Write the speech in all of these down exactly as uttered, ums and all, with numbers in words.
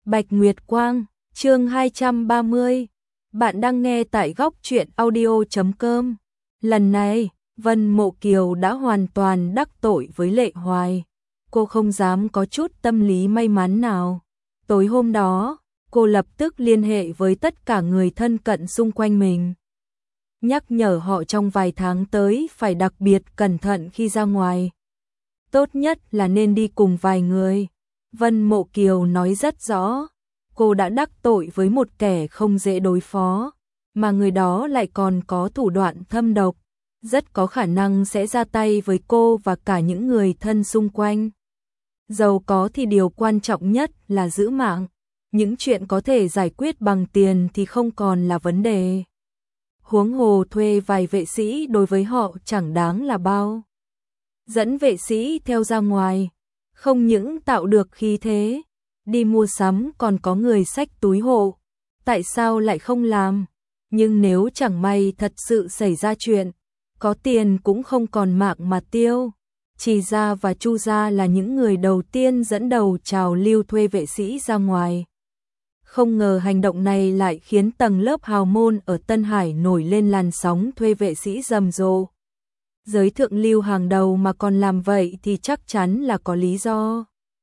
Bạch Nguyệt Quang, chương hai trăm ba mươi. Bạn đang nghe tại góc truyện audio chấm com. Lần này, Vân Mộ Kiều đã hoàn toàn đắc tội với Lệ Hoài. Cô không dám có chút tâm lý may mắn nào. Tối hôm đó, cô lập tức liên hệ với tất cả người thân cận xung quanh mình, nhắc nhở họ trong vài tháng tới phải đặc biệt cẩn thận khi ra ngoài. Tốt nhất là nên đi cùng vài người. Vân Mộ Kiều nói rất rõ, cô đã đắc tội với một kẻ không dễ đối phó, mà người đó lại còn có thủ đoạn thâm độc, rất có khả năng sẽ ra tay với cô và cả những người thân xung quanh. Giàu có thì điều quan trọng nhất là giữ mạng, những chuyện có thể giải quyết bằng tiền thì không còn là vấn đề. Huống hồ thuê vài vệ sĩ đối với họ chẳng đáng là bao. Dẫn vệ sĩ theo ra ngoài, không những tạo được khí thế, đi mua sắm còn có người xách túi hộ, tại sao lại không làm? Nhưng nếu chẳng may thật sự xảy ra chuyện, có tiền cũng không còn mạng mà tiêu. Trì gia và Chu gia là những người đầu tiên dẫn đầu trào lưu thuê vệ sĩ ra ngoài. Không ngờ hành động này lại khiến tầng lớp hào môn ở Tân Hải nổi lên làn sóng thuê vệ sĩ rầm rộ. Giới thượng lưu hàng đầu mà còn làm vậy thì chắc chắn là có lý do.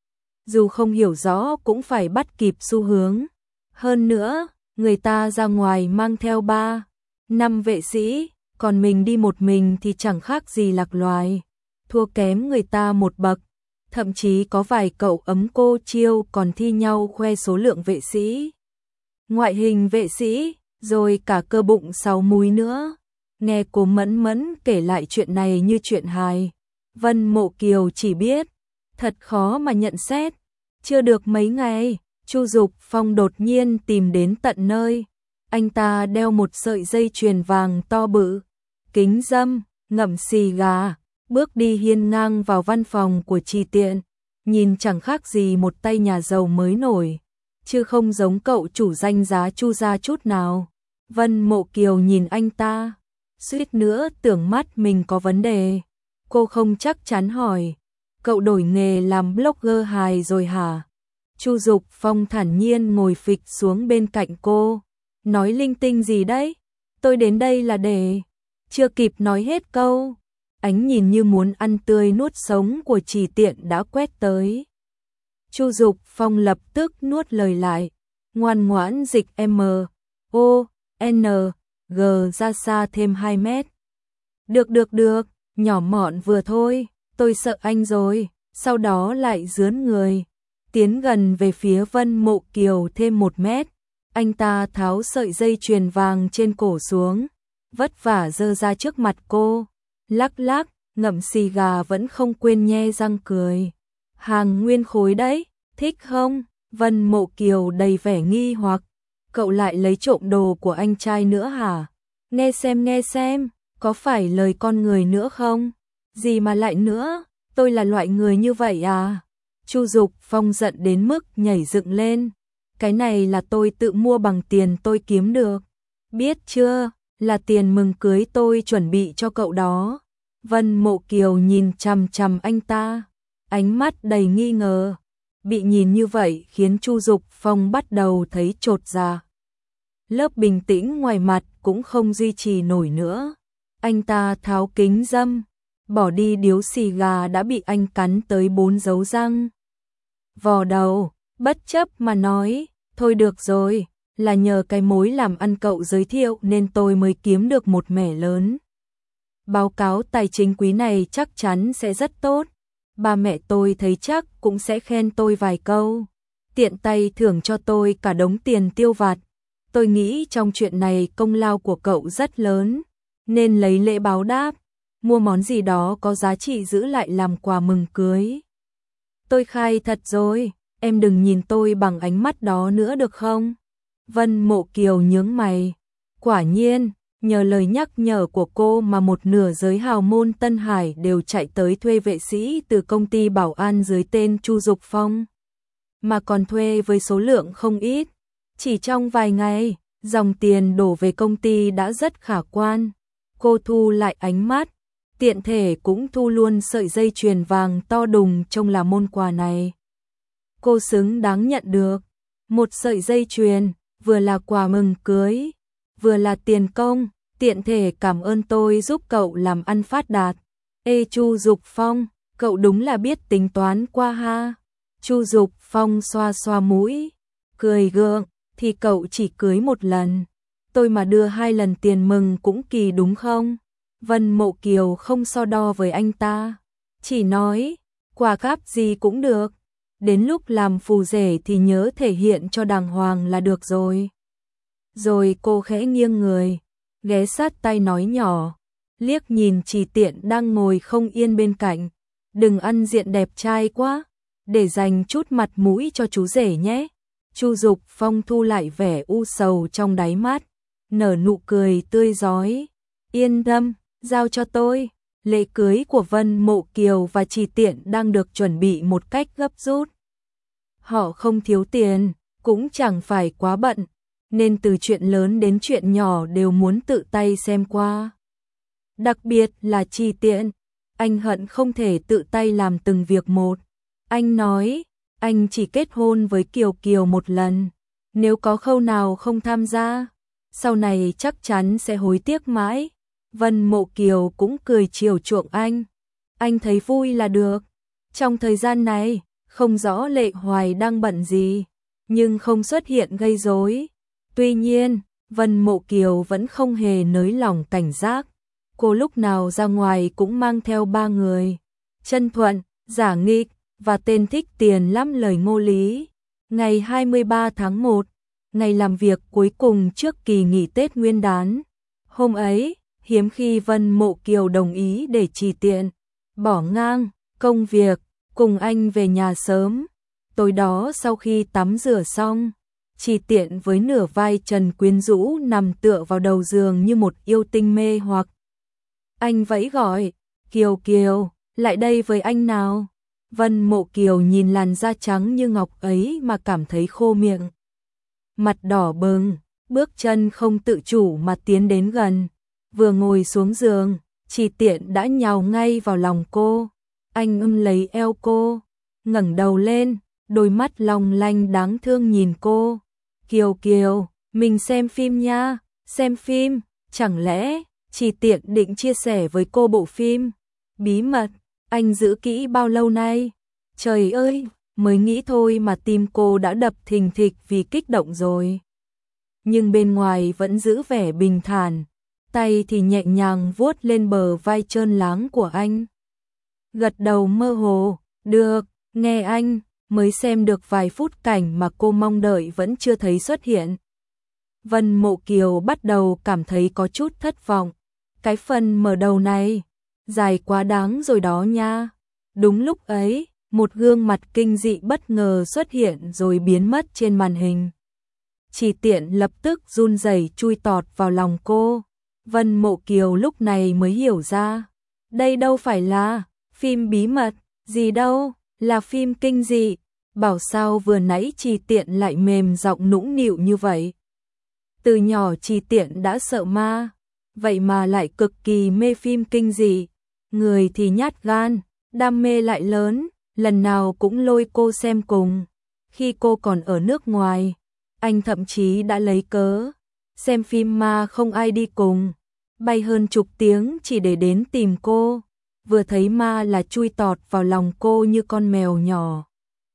Dù không hiểu rõ cũng phải bắt kịp xu hướng. Hơn nữa, người ta ra ngoài mang theo ba, năm vệ sĩ, còn mình đi một mình thì chẳng khác gì lạc loài, thua kém người ta một bậc. Thậm chí có vài cậu ấm cô chiêu còn thi nhau khoe số lượng vệ sĩ, ngoại hình vệ sĩ, rồi cả cơ bụng sáu múi nữa. Nghe cô Mẫn Mẫn kể lại chuyện này như chuyện hài, Vân Mộ Kiều chỉ biết, thật khó mà nhận xét. Chưa được mấy ngày, Chu Dục Phong đột nhiên tìm đến tận nơi. Anh ta đeo một sợi dây chuyền vàng to bự, kính râm, ngậm xì gà, bước đi hiên ngang vào văn phòng của Trì Tiện, nhìn chẳng khác gì một tay nhà giàu mới nổi, chứ không giống cậu chủ danh giá Chu gia chút nào. Vân Mộ Kiều nhìn anh ta, suýt nữa tưởng mắt mình có vấn đề. Cô không chắc chắn hỏi, cậu đổi nghề làm blogger hài rồi hả? Chu Dục Phong thản nhiên ngồi phịch xuống bên cạnh cô, nói linh tinh gì đấy? Tôi đến đây là để... Chưa kịp nói hết câu, ánh nhìn như muốn ăn tươi nuốt sống của Trì Tiện đã quét tới. Chu Dục Phong lập tức nuốt lời lại, ngoan ngoãn dịch M, O, N, G ra xa thêm hai mét. Được được được, nhỏ mọn vừa thôi, tôi sợ anh rồi. Sau đó lại dướn người, tiến gần về phía Vân Mộ Kiều thêm một mét. Anh ta tháo sợi dây chuyền vàng trên cổ xuống, vất vả giơ ra trước mặt cô, lắc lắc, ngậm xì gà vẫn không quên nhe răng cười. Hàng nguyên khối đấy, thích không? Vân Mộ Kiều đầy vẻ nghi hoặc, cậu lại lấy trộm đồ của anh trai nữa hả? Nghe xem nghe xem, có phải lời con người nữa không? Gì mà lại nữa, tôi là loại người như vậy à? Chu Dục Phong giận đến mức nhảy dựng lên, cái này là tôi tự mua bằng tiền tôi kiếm được, biết chưa, là tiền mừng cưới tôi chuẩn bị cho cậu đó. Vân Mộ Kiều nhìn chằm chằm anh ta, ánh mắt đầy nghi ngờ. Bị nhìn như vậy khiến Chu Dục Phong bắt đầu thấy chột dạ. Lớp bình tĩnh ngoài mặt cũng không duy trì nổi nữa. Anh ta tháo kính râm, bỏ đi điếu xì gà đã bị anh cắn tới bốn dấu răng. Vò đầu, bất chấp mà nói, thôi được rồi, là nhờ cái mối làm ăn cậu giới thiệu nên tôi mới kiếm được một mẻ lớn. Báo cáo tài chính quý này chắc chắn sẽ rất tốt. Ba mẹ tôi thấy chắc cũng sẽ khen tôi vài câu, tiện tay thưởng cho tôi cả đống tiền tiêu vặt. Tôi nghĩ trong chuyện này công lao của cậu rất lớn, nên lấy lễ báo đáp, mua món gì đó có giá trị giữ lại làm quà mừng cưới. Tôi khai thật rồi, em đừng nhìn tôi bằng ánh mắt đó nữa được không? Vân Mộ Kiều nhướng mày, quả nhiên, nhờ lời nhắc nhở của cô mà một nửa giới hào môn Tân Hải đều chạy tới thuê vệ sĩ từ công ty bảo an dưới tên Chu Dục Phong, mà còn thuê với số lượng không ít. Chỉ trong vài ngày, dòng tiền đổ về công ty đã rất khả quan. Cô thu lại ánh mắt, tiện thể cũng thu luôn sợi dây chuyền vàng to đùng trông là môn quà này. Cô xứng đáng nhận được. Một sợi dây chuyền, vừa là quà mừng cưới, vừa là tiền công, tiện thể cảm ơn tôi giúp cậu làm ăn phát đạt. Ê Chu Dục Phong, cậu đúng là biết tính toán qua ha. Chu Dục Phong xoa xoa mũi, cười gượng, thì cậu chỉ cưới một lần. Tôi mà đưa hai lần tiền mừng cũng kỳ đúng không? Vân Mộ Kiều không so đo với anh ta, chỉ nói, quà cáp gì cũng được. Đến lúc làm phù rể thì nhớ thể hiện cho đàng hoàng là được rồi. Rồi cô khẽ nghiêng người, ghé sát tay nói nhỏ, liếc nhìn Trì Tiện đang ngồi không yên bên cạnh. Đừng ăn diện đẹp trai quá, để dành chút mặt mũi cho chú rể nhé. Chu Dục Phong thu lại vẻ u sầu trong đáy mắt, nở nụ cười tươi rói. Yên tâm, giao cho tôi. Lễ cưới của Vân Mộ Kiều và Trì Tiện đang được chuẩn bị một cách gấp rút. Họ không thiếu tiền, cũng chẳng phải quá bận, nên từ chuyện lớn đến chuyện nhỏ đều muốn tự tay xem qua. Đặc biệt là Trì Tiện, anh hận không thể tự tay làm từng việc một. Anh nói, anh chỉ kết hôn với Kiều Kiều một lần, nếu có khâu nào không tham gia, sau này chắc chắn sẽ hối tiếc mãi. Vân Mộ Kiều cũng cười chiều chuộng anh. Anh thấy vui là được. Trong thời gian này, không rõ Lệ Hoài đang bận gì, nhưng không xuất hiện gây rối. Tuy nhiên, Vân Mộ Kiều vẫn không hề nới lỏng cảnh giác. Cô lúc nào ra ngoài cũng mang theo ba người. Chân Thuận, Giả Nghịch và tên thích tiền lắm lời Ngô Lý. Ngày hai mươi ba tháng một, ngày làm việc cuối cùng trước kỳ nghỉ Tết Nguyên đán. Hôm ấy, hiếm khi Vân Mộ Kiều đồng ý để Trì Tiện bỏ ngang công việc, cùng anh về nhà sớm. Tối đó sau khi tắm rửa xong, Trì Tiện với nửa vai trần quyến rũ nằm tựa vào đầu giường như một yêu tinh mê hoặc. Anh vẫy gọi, Kiều Kiều, lại đây với anh nào. Vân Mộ Kiều nhìn làn da trắng như ngọc ấy mà cảm thấy khô miệng. Mặt đỏ bừng, bước chân không tự chủ mà tiến đến gần. Vừa ngồi xuống giường, Trì Tiện đã nhào ngay vào lòng cô. Anh ôm lấy eo cô, ngẩng đầu lên, đôi mắt long lanh đáng thương nhìn cô. Kiều Kiều, mình xem phim nha, xem phim, chẳng lẽ Trì Tiện định chia sẻ với cô bộ phim bí mật anh giữ kỹ bao lâu nay? Trời ơi, mới nghĩ thôi mà tim cô đã đập thình thịch vì kích động rồi. Nhưng bên ngoài vẫn giữ vẻ bình thản, tay thì nhẹ nhàng vuốt lên bờ vai trơn láng của anh. Gật đầu mơ hồ, được, nghe anh, mới xem được vài phút cảnh mà cô mong đợi vẫn chưa thấy xuất hiện. Vân Mộ Kiều bắt đầu cảm thấy có chút thất vọng. Cái phần mở đầu này, dài quá đáng rồi đó nha. Đúng lúc ấy, một gương mặt kinh dị bất ngờ xuất hiện rồi biến mất trên màn hình. Trì Tiện lập tức run rẩy chui tọt vào lòng cô. Vân Mộ Kiều lúc này mới hiểu ra, đây đâu phải là phim bí mật, gì đâu, là phim kinh dị. Bảo sao vừa nãy Trì Tiện lại mềm giọng nũng nịu như vậy. Từ nhỏ Trì Tiện đã sợ ma, vậy mà lại cực kỳ mê phim kinh dị. Người thì nhát gan, đam mê lại lớn, lần nào cũng lôi cô xem cùng. Khi cô còn ở nước ngoài, anh thậm chí đã lấy cớ xem phim ma không ai đi cùng, bay hơn chục tiếng chỉ để đến tìm cô. Vừa thấy ma là chui tọt vào lòng cô như con mèo nhỏ.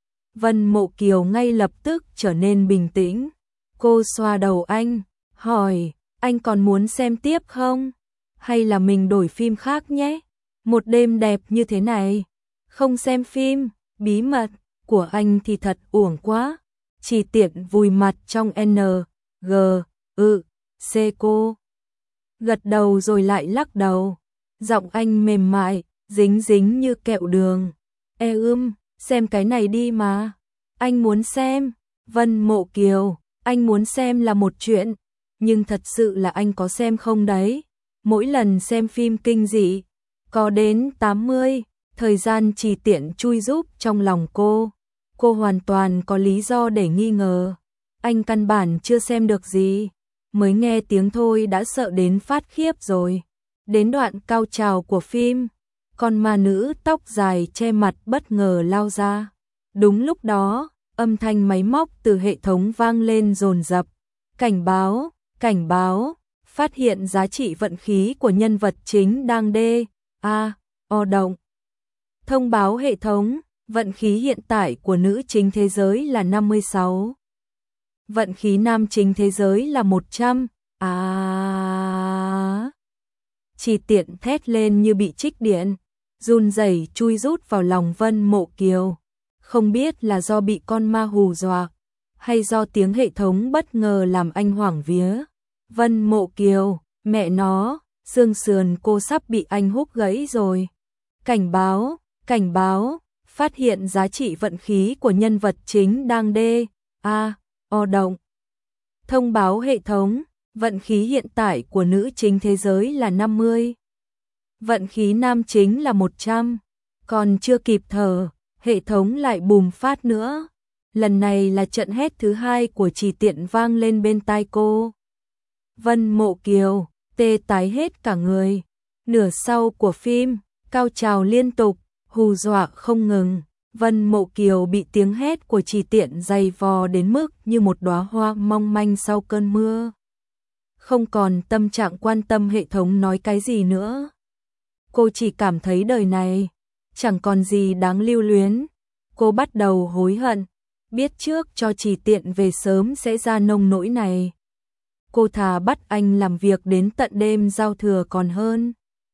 Vân Mộ Kiều ngay lập tức trở nên bình tĩnh. Cô xoa đầu anh, hỏi, anh còn muốn xem tiếp không? Hay là mình đổi phim khác nhé? Một đêm đẹp như thế này, không xem phim bí mật của anh thì thật uổng quá. Trì Tiện vùi mặt trong N, G, ư, C cô. Gật đầu rồi lại lắc đầu. Giọng anh mềm mại, dính dính như kẹo đường. E ưm, xem cái này đi mà. Anh muốn xem. Vân Mộ Kiều, anh muốn xem là một chuyện, nhưng thật sự là anh có xem không đấy? Mỗi lần xem phim kinh dị, có đến tám mươi, thời gian Trì Tiện chui giúp trong lòng cô. Cô hoàn toàn có lý do để nghi ngờ. Anh căn bản chưa xem được gì, mới nghe tiếng thôi đã sợ đến phát khiếp rồi. Đến đoạn cao trào của phim, con ma nữ tóc dài che mặt bất ngờ lao ra. Đúng lúc đó, âm thanh máy móc từ hệ thống vang lên dồn dập. Cảnh báo, cảnh báo, phát hiện giá trị vận khí của nhân vật chính đang đê, a, o động. Thông báo hệ thống, vận khí hiện tại của nữ chính thế giới là năm mươi sáu. Vận khí nam chính thế giới là một trăm. À. Chỉ tiện thét lên như bị trích điện, run rẩy chui rút vào lòng Vân Mộ Kiều. Không biết là do bị con ma hù dọa, hay do tiếng hệ thống bất ngờ làm anh hoảng vía. Vân Mộ Kiều, mẹ nó, xương sườn cô sắp bị anh húc gãy rồi. Cảnh báo, cảnh báo, phát hiện giá trị vận khí của nhân vật chính đang đê, a, o động. Thông báo hệ thống, vận khí hiện tại của nữ chính thế giới là năm mươi. Vận khí nam chính là một trăm. Còn chưa kịp thở, hệ thống lại bùng phát nữa. Lần này là trận hét thứ hai của Chỉ Tiện vang lên bên tai cô. Vân Mộ Kiều, tê tái hết cả người. Nửa sau của phim, cao trào liên tục, hù dọa không ngừng. Vân Mộ Kiều bị tiếng hét của Chỉ Tiện dày vò đến mức như một đóa hoa mong manh sau cơn mưa. Không còn tâm trạng quan tâm hệ thống nói cái gì nữa. Cô chỉ cảm thấy đời này chẳng còn gì đáng lưu luyến. Cô bắt đầu hối hận, biết trước cho Chỉ Tiện về sớm sẽ ra nông nỗi này. Cô thà bắt anh làm việc đến tận đêm giao thừa còn hơn.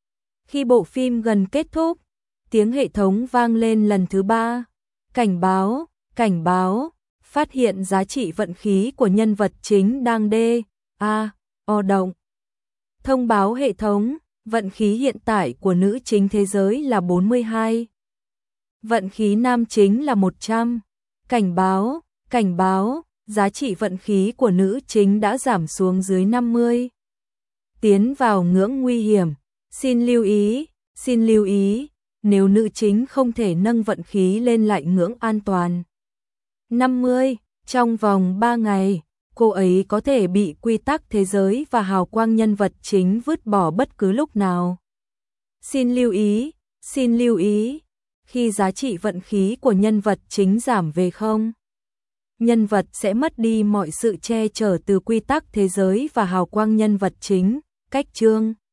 Khi bộ phim gần kết thúc, tiếng hệ thống vang lên lần thứ ba. Cảnh báo, cảnh báo, phát hiện giá trị vận khí của nhân vật chính đang đê, a, o động. Thông báo hệ thống, vận khí hiện tại của nữ chính thế giới là bốn mươi hai. Vận khí nam chính là một trăm. Cảnh báo, cảnh báo, giá trị vận khí của nữ chính đã giảm xuống dưới năm mươi. Tiến vào ngưỡng nguy hiểm, xin lưu ý, xin lưu ý, nếu nữ chính không thể nâng vận khí lên lại ngưỡng an toàn năm mươi, trong vòng ba ngày, cô ấy có thể bị quy tắc thế giới và hào quang nhân vật chính vứt bỏ bất cứ lúc nào. Xin lưu ý, xin lưu ý, khi giá trị vận khí của nhân vật chính giảm về không, nhân vật sẽ mất đi mọi sự che chở từ quy tắc thế giới và hào quang nhân vật chính. Cách chương